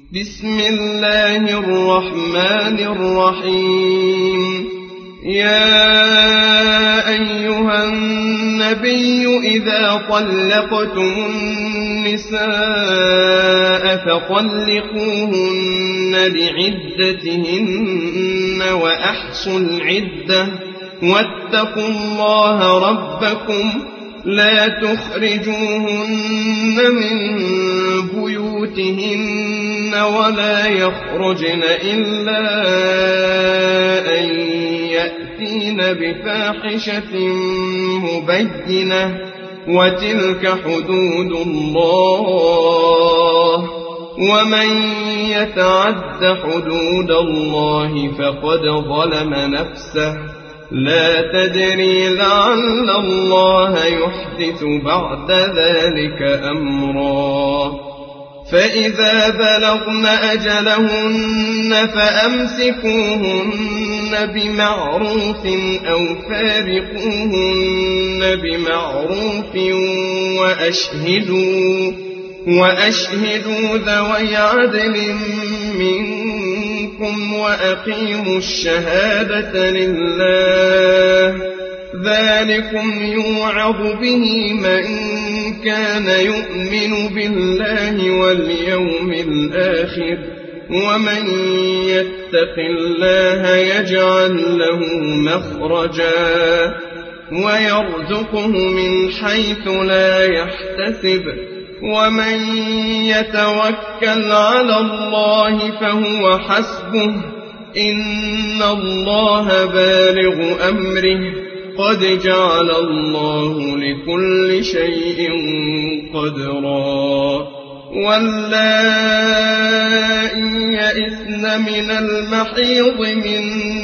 بسم الله الرحمن الرحيم. يا أيها النبي إذا طلقتم النساء فطلقوهن لعدتهن وأحصوا العدة واتقوا الله ربكم لا تخرجوهن من بيوتهن ولا يخرجن إلا أن يأتين بفاحشة مبينة وتلك حدود الله ومن يتعد حدود الله فقد ظلم نفسه لا تدري لعل الله يحدث بعد ذلك أمرا. فإذا بلغن أجلهن فأمسكوهن بمعروف أو فارقوهن بمعروف وأشهدوا ذوي عدل منكم وأقيموا الشهادة لله ذلكم يوعظ به من كان يؤمن بالله واليوم الآخر ومن يتق الله يجعل له مخرجا ويرزقه من حيث لا يحتسب ومن يتوكل على الله فهو حسبه إن الله بالغ أمره قد جعل الله لكل شيء قدرا. واللائي يئسن من المحيض من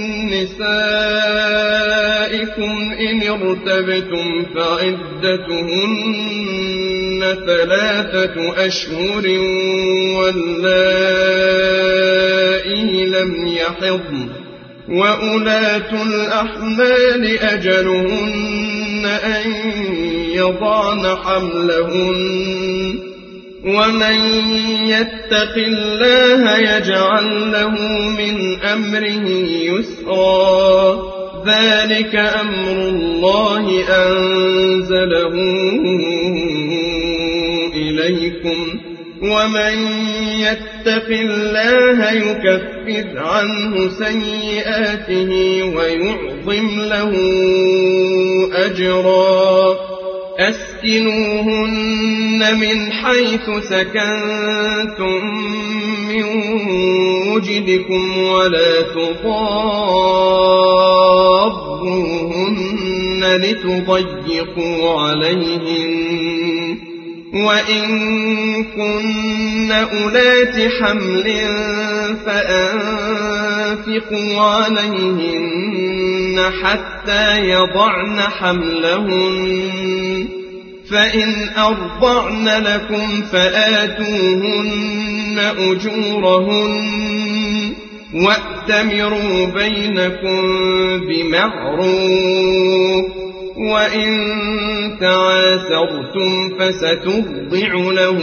نسائكم إن ارتبتم فعدتهن 3 أشهر واللائي لم يحضن وأولاة الأحمال أجلهن أن يضعن حملهن ومن يتق الله يجعل له من أمره يسرا ذلك أمر الله أنزله إليكم ومن يتق الله يكفر عنه سيئاته ويعظم له أجرا. أسكنوهن من حيث سكنتم من وجدكم ولا تضاروهن لتضيقوا عليهن وإن كن أولات حمل فأنفقوا عليهن حتى يضعن حملهن فإن أرضعن لكم فآتوهن أجورهن وأتمروا بينكم بمعروف وإن تعاثرتم فسترضع له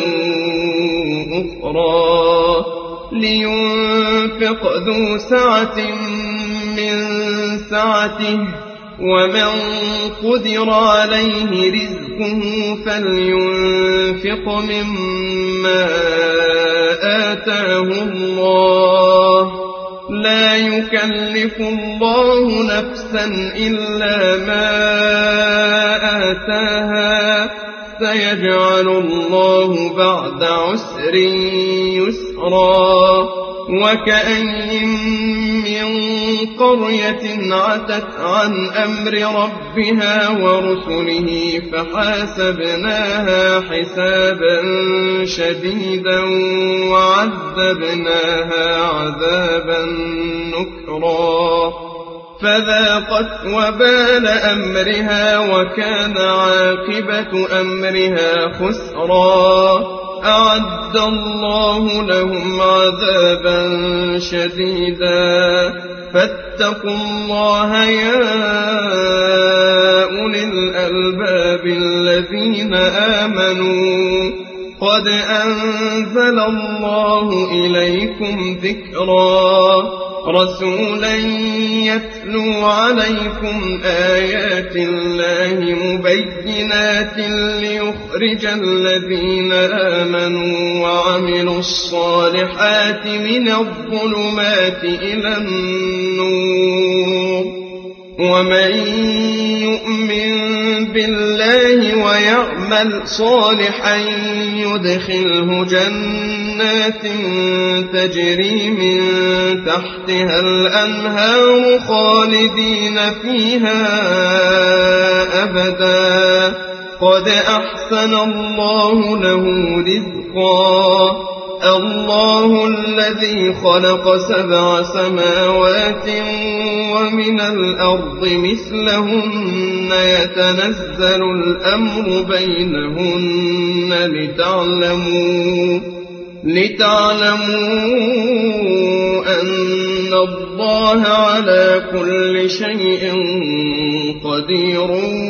أخرى لينفق ذو سعة من سعته ومن قدر عليه رزقه فلينفق مما آتاه الله لا يكلف الله نفسا إلا ما آتاها سيجعل الله بعد عسر يسرا. وكأين من قرية عتت عن أمر ربها ورسله فحاسبناها حسابا شديدا وعذبناها عذابا نكرا فذاقت وبال أمرها وكان عاقبة أمرها خسرا. أعد الله لهم عذابا شديدا فاتقوا الله يا أولي الألباب الذين آمنوا قد أنزل الله إليكم ذكرا رسولا يتلو عليكم آيات الله مبينات ليخرج الذين آمنوا وعملوا الصالحات من الظلمات إلى النور ومن يؤمن بالله ويعمل صالحا يدخله جنات تجري من تحتها الأنهار خالدين فيها أبدا قد أحسن الله له رزقا الله الذي خلق 7 سماوات ومن الأرض مثلهن يتنزل الأمر بينهن لتعلموا أن الله على كل شيء قدير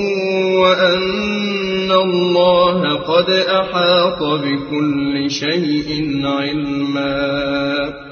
وأن الله قد أحاط بكل شيء علما